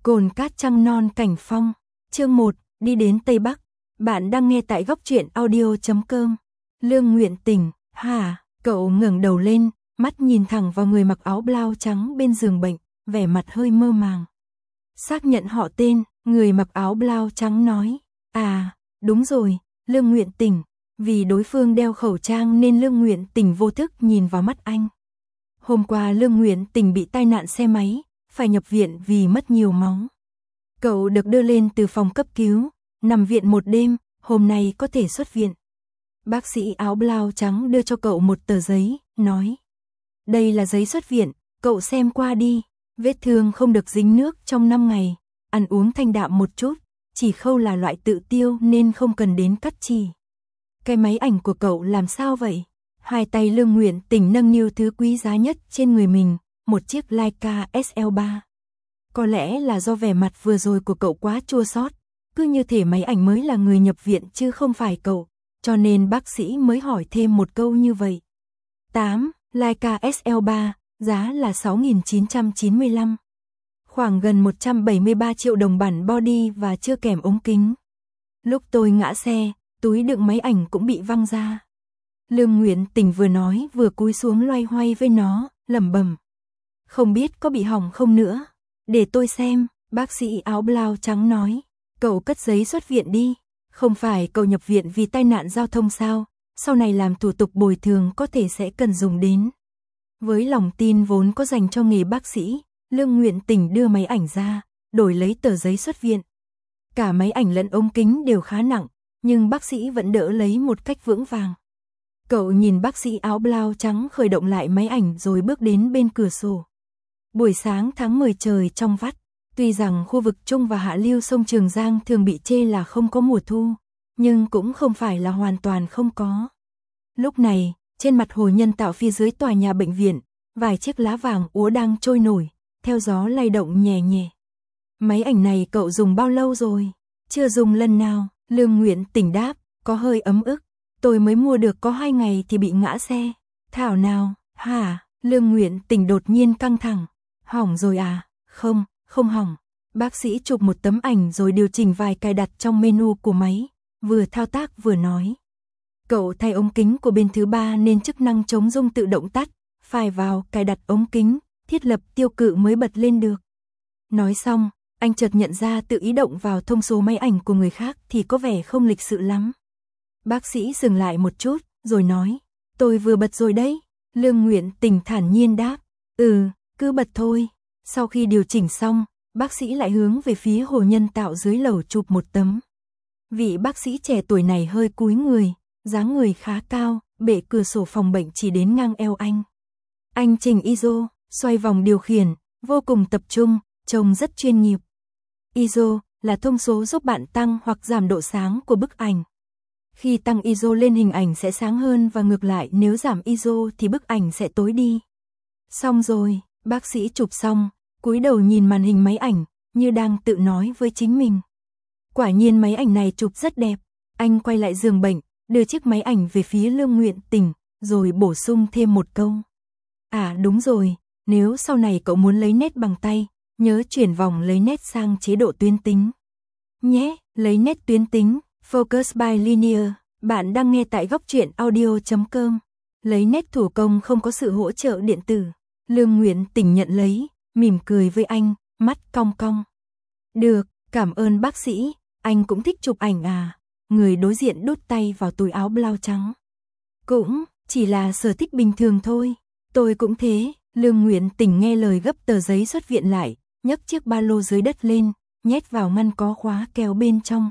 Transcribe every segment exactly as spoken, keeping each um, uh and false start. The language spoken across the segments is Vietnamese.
Cồn cát trăng non cảnh phong, chương một, đi đến Tây Bắc. Bạn đang nghe tại góc truyện audio chấm com. Lương Nguyện Tình, hả? Cậu ngẩng đầu lên, mắt nhìn thẳng vào người mặc áo blau trắng bên giường bệnh, vẻ mặt hơi mơ màng. Xác nhận họ tên, người mặc áo blau trắng nói, à, đúng rồi, Lương Nguyện Tình. Vì đối phương đeo khẩu trang nên Lương Nguyện Tình vô thức nhìn vào mắt anh. Hôm qua Lương Nguyện Tình bị tai nạn xe máy, phải nhập viện vì mất nhiều máu. Cậu được đưa lên từ phòng cấp cứu, nằm viện một đêm, hôm nay có thể xuất viện. Bác sĩ áo blau trắng đưa cho cậu một tờ giấy, nói. Đây là giấy xuất viện, cậu xem qua đi, vết thương không được dính nước trong năm ngày, ăn uống thanh đạm một chút, chỉ khâu là loại tự tiêu nên không cần đến cắt chỉ. Cái máy ảnh của cậu làm sao vậy? Hai tay Lương Nguyện Tình nâng niu thứ quý giá nhất trên người mình, một chiếc Leica ét lờ ba. Có lẽ là do vẻ mặt vừa rồi của cậu quá chua xót, cứ như thể máy ảnh mới là người nhập viện chứ không phải cậu, cho nên bác sĩ mới hỏi thêm một câu như vậy. tám. Leica ét lờ ba, giá là sáu nghìn chín trăm chín mươi lăm. Khoảng gần một trăm bảy mươi ba triệu đồng bản body và chưa kèm ống kính. Lúc tôi ngã xe, túi đựng máy ảnh cũng bị văng ra. Lương Nguyện Tình vừa nói vừa cúi xuống loay hoay với nó, lẩm bẩm. Không biết có bị hỏng không nữa. Để tôi xem, bác sĩ áo blau trắng nói. Cậu cất giấy xuất viện đi. Không phải cậu nhập viện vì tai nạn giao thông sao, sau này làm thủ tục bồi thường có thể sẽ cần dùng đến. Với lòng tin vốn có dành cho nghề bác sĩ, Lương Nguyện Tình đưa máy ảnh ra, đổi lấy tờ giấy xuất viện. Cả máy ảnh lẫn ống kính đều khá nặng, nhưng bác sĩ vẫn đỡ lấy một cách vững vàng. Cậu nhìn bác sĩ áo blau trắng khởi động lại máy ảnh rồi bước đến bên cửa sổ. Buổi sáng tháng mười trời trong vắt, tuy rằng khu vực Trung và Hạ lưu sông Trường Giang thường bị chê là không có mùa thu, nhưng cũng không phải là hoàn toàn không có. Lúc này, trên mặt hồ nhân tạo phía dưới tòa nhà bệnh viện, vài chiếc lá vàng úa đang trôi nổi, theo gió lay động nhẹ nhẹ. Máy ảnh này cậu dùng bao lâu rồi? Chưa dùng lần nào, Lương Nguyện Tình đáp, có hơi ấm ức. Tôi mới mua được có hai ngày thì bị ngã xe. Thảo nào, hả? Lương Nguyện Tình đột nhiên căng thẳng. Hỏng rồi à? Không, không hỏng. Bác sĩ chụp một tấm ảnh rồi điều chỉnh vài cài đặt trong menu của máy, vừa thao tác vừa nói. Cậu thay ống kính của bên thứ ba nên chức năng chống rung tự động tắt, phải vào cài đặt ống kính, thiết lập tiêu cự mới bật lên được. Nói xong, anh chợt nhận ra tự ý động vào thông số máy ảnh của người khác thì có vẻ không lịch sự lắm. Bác sĩ dừng lại một chút, rồi nói, tôi vừa bật rồi đấy. Lương Nguyện Tình thản nhiên đáp, ừ, cứ bật thôi. Sau khi điều chỉnh xong, bác sĩ lại hướng về phía hồ nhân tạo dưới lầu chụp một tấm. Vị bác sĩ trẻ tuổi này hơi cúi người, dáng người khá cao, bệ cửa sổ phòng bệnh chỉ đến ngang eo anh. Anh chỉnh i ét ô, xoay vòng điều khiển, vô cùng tập trung, trông rất chuyên nghiệp. i ét ô là thông số giúp bạn tăng hoặc giảm độ sáng của bức ảnh. Khi tăng i ét ô lên hình ảnh sẽ sáng hơn và ngược lại nếu giảm i ét ô thì bức ảnh sẽ tối đi. Xong rồi, bác sĩ chụp xong, cúi đầu nhìn màn hình máy ảnh, như đang tự nói với chính mình. Quả nhiên máy ảnh này chụp rất đẹp. Anh quay lại giường bệnh, đưa chiếc máy ảnh về phía Lương Nguyện Tình, rồi bổ sung thêm một câu. À đúng rồi, nếu sau này cậu muốn lấy nét bằng tay, nhớ chuyển vòng lấy nét sang chế độ tuyến tính. Nhé, lấy nét tuyến tính. Focus by Linear, bạn đang nghe tại góc truyện audio chấm com. Lấy nét thủ công không có sự hỗ trợ điện tử. Lương Nguyện Tình nhận lấy, mỉm cười với anh, mắt cong cong. Được, cảm ơn bác sĩ, anh cũng thích chụp ảnh à? Người đối diện đút tay vào túi áo blau trắng. Cũng, chỉ là sở thích bình thường thôi. Tôi cũng thế. Lương Nguyện Tình nghe lời gấp tờ giấy xuất viện lại, nhấc chiếc ba lô dưới đất lên, nhét vào ngăn có khóa keo bên trong.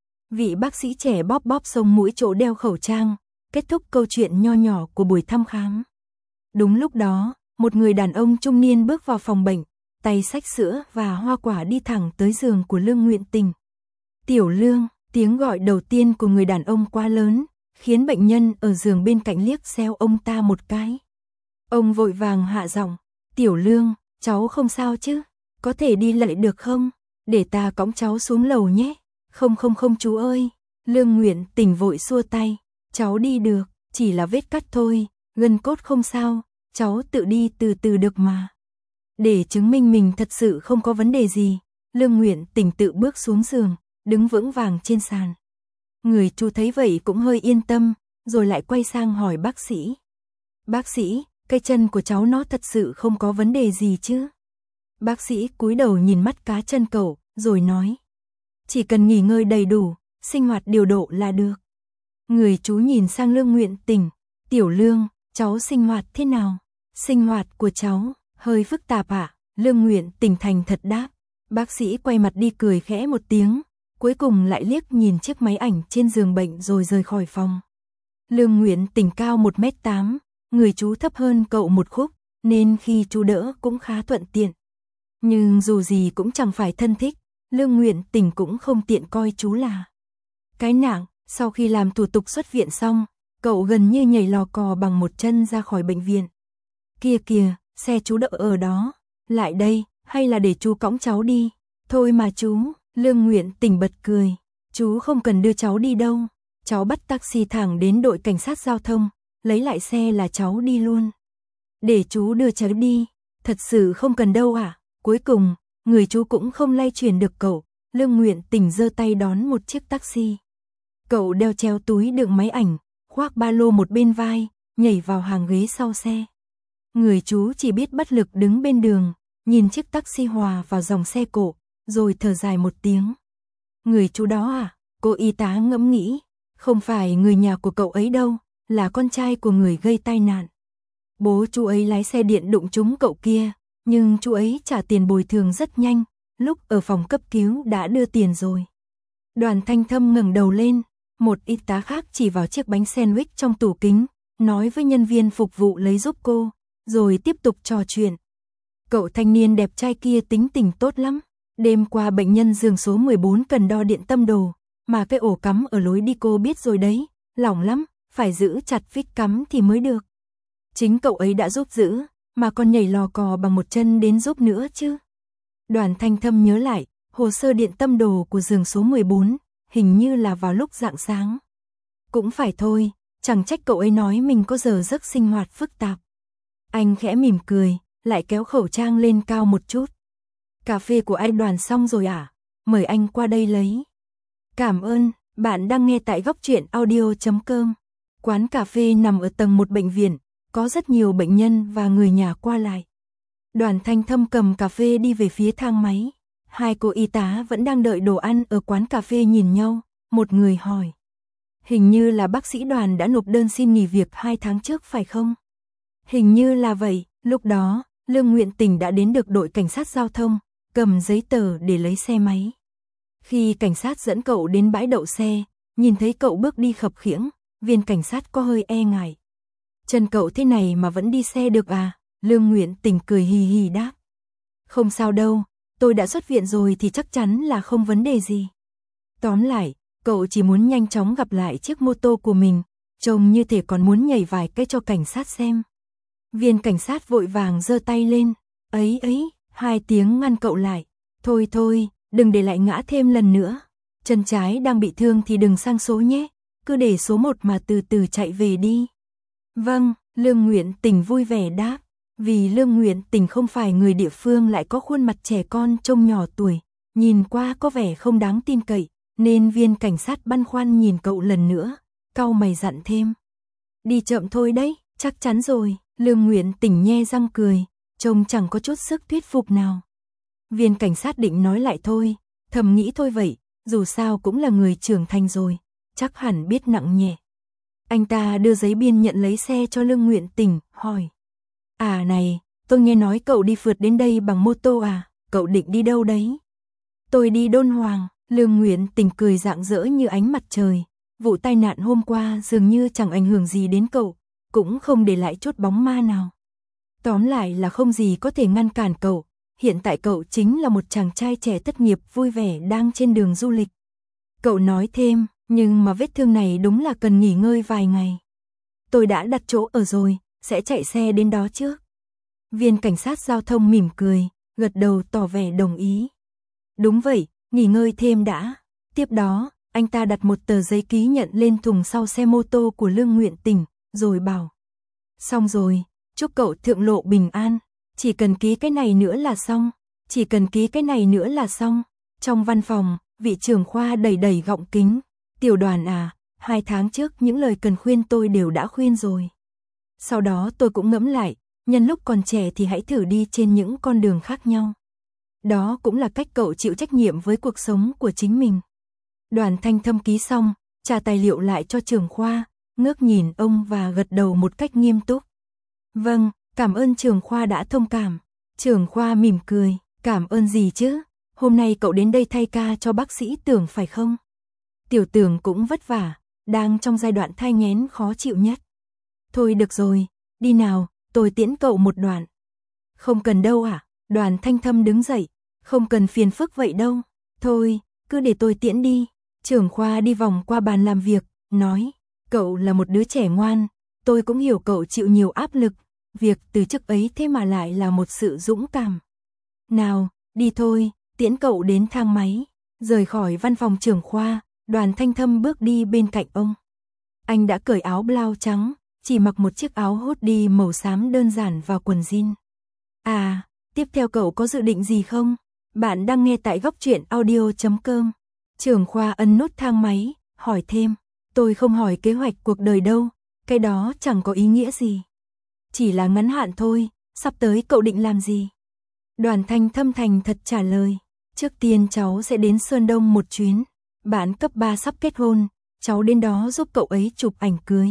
Vị bác sĩ trẻ bóp bóp sống mũi chỗ đeo khẩu trang, kết thúc câu chuyện nho nhỏ của buổi thăm khám. Đúng lúc đó, một người đàn ông trung niên bước vào phòng bệnh, tay xách sữa và hoa quả đi thẳng tới giường của Lương Nguyện Tình. Tiểu Lương, tiếng gọi đầu tiên của người đàn ông quá lớn, khiến bệnh nhân ở giường bên cạnh liếc xéo ông ta một cái. Ông vội vàng hạ giọng, Tiểu Lương, cháu không sao chứ? Có thể đi lại được không? Để ta cõng cháu xuống lầu nhé. Không không không chú ơi, Lương Nguyện Tình vội xua tay, cháu đi được, chỉ là vết cắt thôi, gân cốt không sao, cháu tự đi từ từ được mà. Để chứng minh mình thật sự không có vấn đề gì, Lương Nguyện Tình tự bước xuống giường, đứng vững vàng trên sàn. Người chú thấy vậy cũng hơi yên tâm, rồi lại quay sang hỏi bác sĩ. Bác sĩ, cái chân của cháu nó thật sự không có vấn đề gì chứ? Bác sĩ cúi đầu nhìn mắt cá chân cậu, rồi nói. Chỉ cần nghỉ ngơi đầy đủ, sinh hoạt điều độ là được. Người chú nhìn sang Lương Nguyện Tình. Tiểu Lương, cháu sinh hoạt thế nào? Sinh hoạt của cháu, hơi phức tạp ạ. À? Lương Nguyện Tình thành thật đáp. Bác sĩ quay mặt đi cười khẽ một tiếng, cuối cùng lại liếc nhìn chiếc máy ảnh trên giường bệnh rồi rời khỏi phòng. Lương Nguyện Tình cao một mét tám, người chú thấp hơn cậu một khúc, nên khi chú đỡ cũng khá thuận tiện. Nhưng dù gì cũng chẳng phải thân thích, Lương Nguyện Tình cũng không tiện coi chú là cái nặng. Sau khi làm thủ tục xuất viện xong, cậu gần như nhảy lò cò bằng một chân ra khỏi bệnh viện. Kia kìa, xe chú đậu ở đó, lại đây, hay là để chú cõng cháu đi? Thôi mà chú, Lương Nguyện Tình bật cười, chú không cần đưa cháu đi đâu, cháu bắt taxi thẳng đến đội cảnh sát giao thông, lấy lại xe là cháu đi luôn. Để chú đưa cháu đi, thật sự không cần đâu à? Cuối cùng, người chú cũng không lay chuyển được cậu, Lương Nguyện Tình giơ tay đón một chiếc taxi. Cậu đeo treo túi đựng máy ảnh, khoác ba lô một bên vai, nhảy vào hàng ghế sau xe. Người chú chỉ biết bất lực đứng bên đường, nhìn chiếc taxi hòa vào dòng xe cộ, rồi thở dài một tiếng. Người chú đó à? Cô y tá ngẫm nghĩ, không phải người nhà của cậu ấy đâu, là con trai của người gây tai nạn. Bố chú ấy lái xe điện đụng trúng cậu kia, nhưng chú ấy trả tiền bồi thường rất nhanh, lúc ở phòng cấp cứu đã đưa tiền rồi. Đoàn Thanh Thâm ngẩng đầu lên, một y tá khác chỉ vào chiếc bánh sandwich trong tủ kính, nói với nhân viên phục vụ lấy giúp cô, rồi tiếp tục trò chuyện. Cậu thanh niên đẹp trai kia tính tình tốt lắm, đêm qua bệnh nhân giường số mười bốn cần đo điện tâm đồ, mà cái ổ cắm ở lối đi cô biết rồi đấy, lỏng lắm, phải giữ chặt vít cắm thì mới được. Chính cậu ấy đã giúp giữ, mà còn nhảy lò cò bằng một chân đến giúp nữa chứ. Đoàn Thanh Thâm nhớ lại, hồ sơ điện tâm đồ của giường số mười bốn, hình như là vào lúc rạng sáng. Cũng phải thôi, chẳng trách cậu ấy nói mình có giờ giấc sinh hoạt phức tạp. Anh khẽ mỉm cười, lại kéo khẩu trang lên cao một chút. Cà phê của anh Đoàn xong rồi à? Mời anh qua đây lấy. Cảm ơn, bạn đang nghe tại góc truyện audio chấm com. Quán cà phê nằm ở tầng một bệnh viện, có rất nhiều bệnh nhân và người nhà qua lại. Đoàn Thanh Thâm cầm cà phê đi về phía thang máy. Hai cô y tá vẫn đang đợi đồ ăn ở quán cà phê nhìn nhau, một người hỏi. Hình như là bác sĩ Đoàn đã nộp đơn xin nghỉ việc hai tháng trước phải không? Hình như là vậy, lúc đó, Lương Nguyện Tình đã đến được đội cảnh sát giao thông, cầm giấy tờ để lấy xe máy. Khi cảnh sát dẫn cậu đến bãi đậu xe, nhìn thấy cậu bước đi khập khiễng, viên cảnh sát có hơi e ngại. Chân cậu thế này mà vẫn đi xe được à? Lương Nguyện Tình cười hì hì đáp. Không sao đâu, tôi đã xuất viện rồi thì chắc chắn là không vấn đề gì. Tóm lại, cậu chỉ muốn nhanh chóng gặp lại chiếc mô tô của mình, trông như thể còn muốn nhảy vài cái cho cảnh sát xem. Viên cảnh sát vội vàng giơ tay lên, ấy ấy, hai tiếng ngăn cậu lại. Thôi thôi, đừng để lại ngã thêm lần nữa. Chân trái đang bị thương thì đừng sang số nhé, cứ để số một mà từ từ chạy về đi. Vâng, Lương Nguyện Tình vui vẻ đáp. Vì Lương Nguyện Tình không phải người địa phương lại có khuôn mặt trẻ con trông nhỏ tuổi, nhìn qua có vẻ không đáng tin cậy, nên viên cảnh sát băn khoăn nhìn cậu lần nữa, cau mày dặn thêm. Đi chậm thôi đấy, chắc chắn rồi. Lương Nguyện Tình nhe răng cười, trông chẳng có chút sức thuyết phục nào. Viên cảnh sát định nói lại thôi, thầm nghĩ thôi vậy, dù sao cũng là người trưởng thành rồi, chắc hẳn biết nặng nhẹ. Anh ta đưa giấy biên nhận lấy xe cho Lương Nguyện Tình, hỏi. À này, tôi nghe nói cậu đi phượt đến đây bằng mô tô à, cậu định đi đâu đấy? Tôi đi Đôn Hoàng. Lương Nguyện Tình cười rạng rỡ như ánh mặt trời. Vụ tai nạn hôm qua dường như chẳng ảnh hưởng gì đến cậu, cũng không để lại chút bóng ma nào. Tóm lại là không gì có thể ngăn cản cậu, hiện tại cậu chính là một chàng trai trẻ thất nghiệp vui vẻ đang trên đường du lịch. Cậu nói thêm, nhưng mà vết thương này đúng là cần nghỉ ngơi vài ngày. Tôi đã đặt chỗ ở rồi, sẽ chạy xe đến đó trước. Viên cảnh sát giao thông mỉm cười, gật đầu tỏ vẻ đồng ý. Đúng vậy, nghỉ ngơi thêm đã. Tiếp đó, anh ta đặt một tờ giấy ký nhận lên thùng sau xe mô tô của Lương Nguyện Tình, rồi bảo. Xong rồi, chúc cậu thượng lộ bình an, chỉ cần ký cái này nữa là xong. chỉ cần ký cái này nữa là xong. Trong văn phòng, vị trưởng khoa đẩy đẩy gọng kính. Tiểu Đoàn à, hai tháng trước những lời cần khuyên tôi đều đã khuyên rồi. Sau đó tôi cũng ngẫm lại, nhân lúc còn trẻ thì hãy thử đi trên những con đường khác nhau. Đó cũng là cách cậu chịu trách nhiệm với cuộc sống của chính mình. Đoàn Thanh Thâm ký xong, trả tài liệu lại cho trưởng khoa, ngước nhìn ông và gật đầu một cách nghiêm túc. Vâng, cảm ơn trưởng khoa đã thông cảm. Trưởng khoa mỉm cười, cảm ơn gì chứ, hôm nay cậu đến đây thay ca cho bác sĩ Tưởng phải không? Tiểu Tưởng cũng vất vả, đang trong giai đoạn thai nghén khó chịu nhất. Thôi được rồi, đi nào, tôi tiễn cậu một đoạn. Không cần đâu à, Đoàn Thanh Thâm đứng dậy, không cần phiền phức vậy đâu, thôi, cứ để tôi tiễn đi. Trưởng khoa đi vòng qua bàn làm việc, nói, cậu là một đứa trẻ ngoan, tôi cũng hiểu cậu chịu nhiều áp lực, việc từ chức ấy thế mà lại là một sự dũng cảm. Nào, đi thôi, tiễn cậu đến thang máy. Rời khỏi văn phòng trưởng khoa, Đoàn Thanh Thâm bước đi bên cạnh ông. Anh đã cởi áo blau trắng, chỉ mặc một chiếc áo hoodie màu xám đơn giản và quần jean. À, tiếp theo cậu có dự định gì không? Bạn đang nghe tại góc truyện audio chấm com. Trưởng khoa ấn nút thang máy, hỏi thêm. Tôi không hỏi kế hoạch cuộc đời đâu, cái đó chẳng có ý nghĩa gì. Chỉ là ngắn hạn thôi, sắp tới cậu định làm gì? Đoàn Thanh Thâm thành thật trả lời. Trước tiên cháu sẽ đến Sơn Đông một chuyến. Bạn cấp ba sắp kết hôn, cháu đến đó giúp cậu ấy chụp ảnh cưới.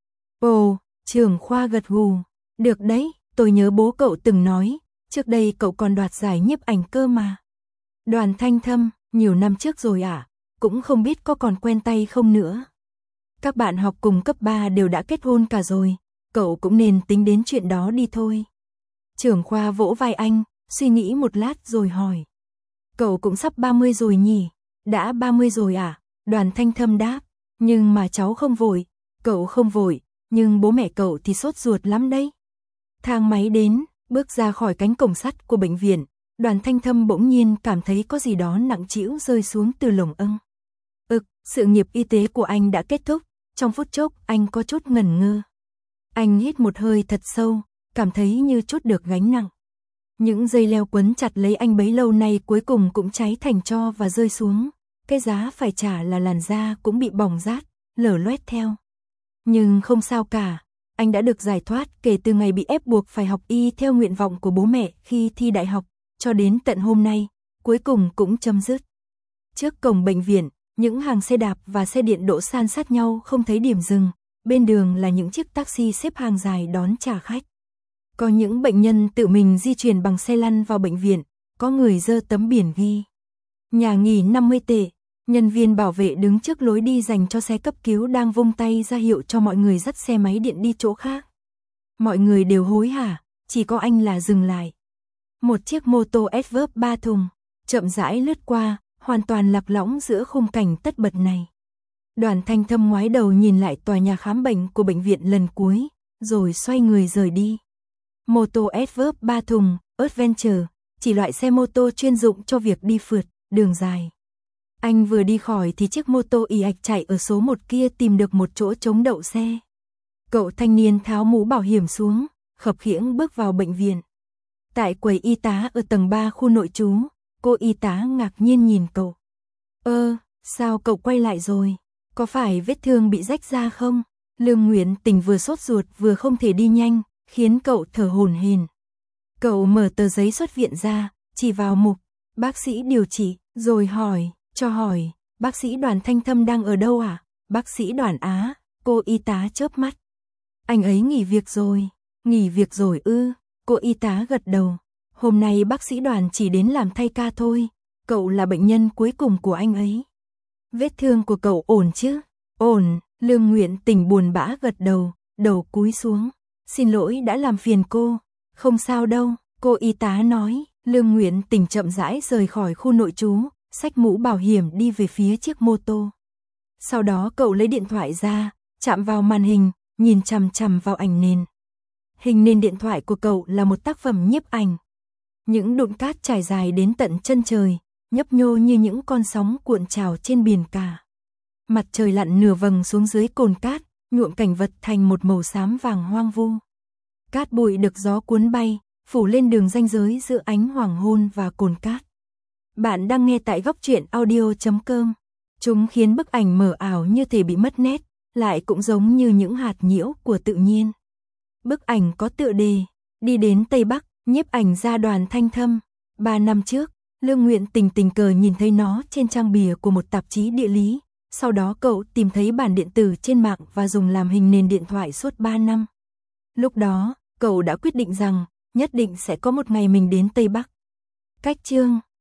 Ồ, trưởng khoa gật gù. Được đấy, tôi nhớ bố cậu từng nói, trước đây cậu còn đoạt giải nhiếp ảnh cơ mà. Đoàn Thanh Thâm, nhiều năm trước rồi à, cũng không biết có còn quen tay không nữa. Các bạn học cùng cấp ba đều đã kết hôn cả rồi, cậu cũng nên tính đến chuyện đó đi thôi. Trưởng khoa vỗ vai anh, suy nghĩ một lát rồi hỏi. Cậu cũng sắp ba mươi rồi nhỉ? Đã ba mươi rồi à? Đoàn Thanh Thâm đáp. Nhưng mà cháu không vội. Cậu không vội, nhưng bố mẹ cậu thì sốt ruột lắm đấy. Thang máy đến, bước ra khỏi cánh cổng sắt của bệnh viện, Đoàn Thanh Thâm bỗng nhiên cảm thấy có gì đó nặng trĩu rơi xuống từ lồng âng. Ực, sự nghiệp y tế của anh đã kết thúc, trong phút chốc anh có chút ngẩn ngơ. Anh hít một hơi thật sâu, cảm thấy như chút được gánh nặng. Những dây leo quấn chặt lấy anh bấy lâu nay cuối cùng cũng cháy thành tro và rơi xuống. Cái giá phải trả là làn da cũng bị bỏng rát, lở loét theo. Nhưng không sao cả, anh đã được giải thoát kể từ ngày bị ép buộc phải học y theo nguyện vọng của bố mẹ khi thi đại học, cho đến tận hôm nay, cuối cùng cũng chấm dứt. Trước cổng bệnh viện, những hàng xe đạp và xe điện đỗ san sát nhau không thấy điểm dừng, bên đường là những chiếc taxi xếp hàng dài đón trả khách. Có những bệnh nhân tự mình di chuyển bằng xe lăn vào bệnh viện, có người giơ tấm biển ghi. Nhà nghỉ năm mươi tệ, nhân viên bảo vệ đứng trước lối đi dành cho xe cấp cứu đang vung tay ra hiệu cho mọi người dắt xe máy điện đi chỗ khác. Mọi người đều hối hả, chỉ có anh là dừng lại. Một chiếc mô tô Adverb ba thùng, chậm rãi lướt qua, hoàn toàn lạc lõng giữa khung cảnh tất bật này. Đoàn Thanh Thâm ngoái đầu nhìn lại tòa nhà khám bệnh của bệnh viện lần cuối, rồi xoay người rời đi. Mô tô Adverb ba thùng, Adventure, chỉ loại xe mô tô chuyên dụng cho việc đi phượt, đường dài. Anh vừa đi khỏi thì chiếc mô tô ì ạch chạy ở số một kia tìm được một chỗ trống đậu xe. Cậu thanh niên tháo mũ bảo hiểm xuống, khập khiễng bước vào bệnh viện. Tại quầy y tá ở tầng ba khu nội trú, cô y tá ngạc nhiên nhìn cậu. Ơ, sao cậu quay lại rồi? Có phải vết thương bị rách ra không? Lương Nguyễn Tình vừa sốt ruột vừa không thể đi nhanh, khiến cậu thở hổn hển. Cậu mở tờ giấy xuất viện ra, chỉ vào mục bác sĩ điều trị, rồi hỏi, cho hỏi, bác sĩ Đoàn Thanh Thâm đang ở đâu à? Bác sĩ Đoàn á, cô y tá chớp mắt. Anh ấy nghỉ việc rồi, nghỉ việc rồi ư? Cô y tá gật đầu. Hôm nay bác sĩ Đoàn chỉ đến làm thay ca thôi, cậu là bệnh nhân cuối cùng của anh ấy. Vết thương của cậu ổn chứ? Ổn, Lương Nguyễn Tình buồn bã gật đầu, đầu cúi xuống. Xin lỗi đã làm phiền cô. Không sao đâu, cô y tá nói. Lương Nguyễn Tình chậm rãi rời khỏi khu nội trú, xách mũ bảo hiểm đi về phía chiếc mô tô. Sau đó cậu lấy điện thoại ra, chạm vào màn hình, nhìn chằm chằm vào ảnh nền. Hình nền điện thoại của cậu là một tác phẩm nhiếp ảnh. Những đụn cát trải dài đến tận chân trời, nhấp nhô như những con sóng cuộn trào trên biển cả. Mặt trời lặn nửa vầng xuống dưới cồn cát, nhuộm cảnh vật thành một màu xám vàng hoang vu. Cát bụi được gió cuốn bay, phủ lên đường ranh giới giữa ánh hoàng hôn và cồn cát. Bạn đang nghe tại góc truyện audio chấm com. Chúng khiến bức ảnh mờ ảo như thể bị mất nét, lại cũng giống như những hạt nhiễu của tự nhiên. Bức ảnh có tựa đề, đi đến Tây Bắc, nhiếp ảnh gia Đoàn Thanh Thâm. Ba năm trước, Lương Nguyện Tình tình cờ nhìn thấy nó trên trang bìa của một tạp chí địa lý. Sau đó cậu tìm thấy bản điện tử trên mạng và dùng làm hình nền điện thoại suốt ba năm. Lúc đó, cậu đã quyết định rằng, nhất định sẽ có một ngày mình đến Tây Bắc. Cách chương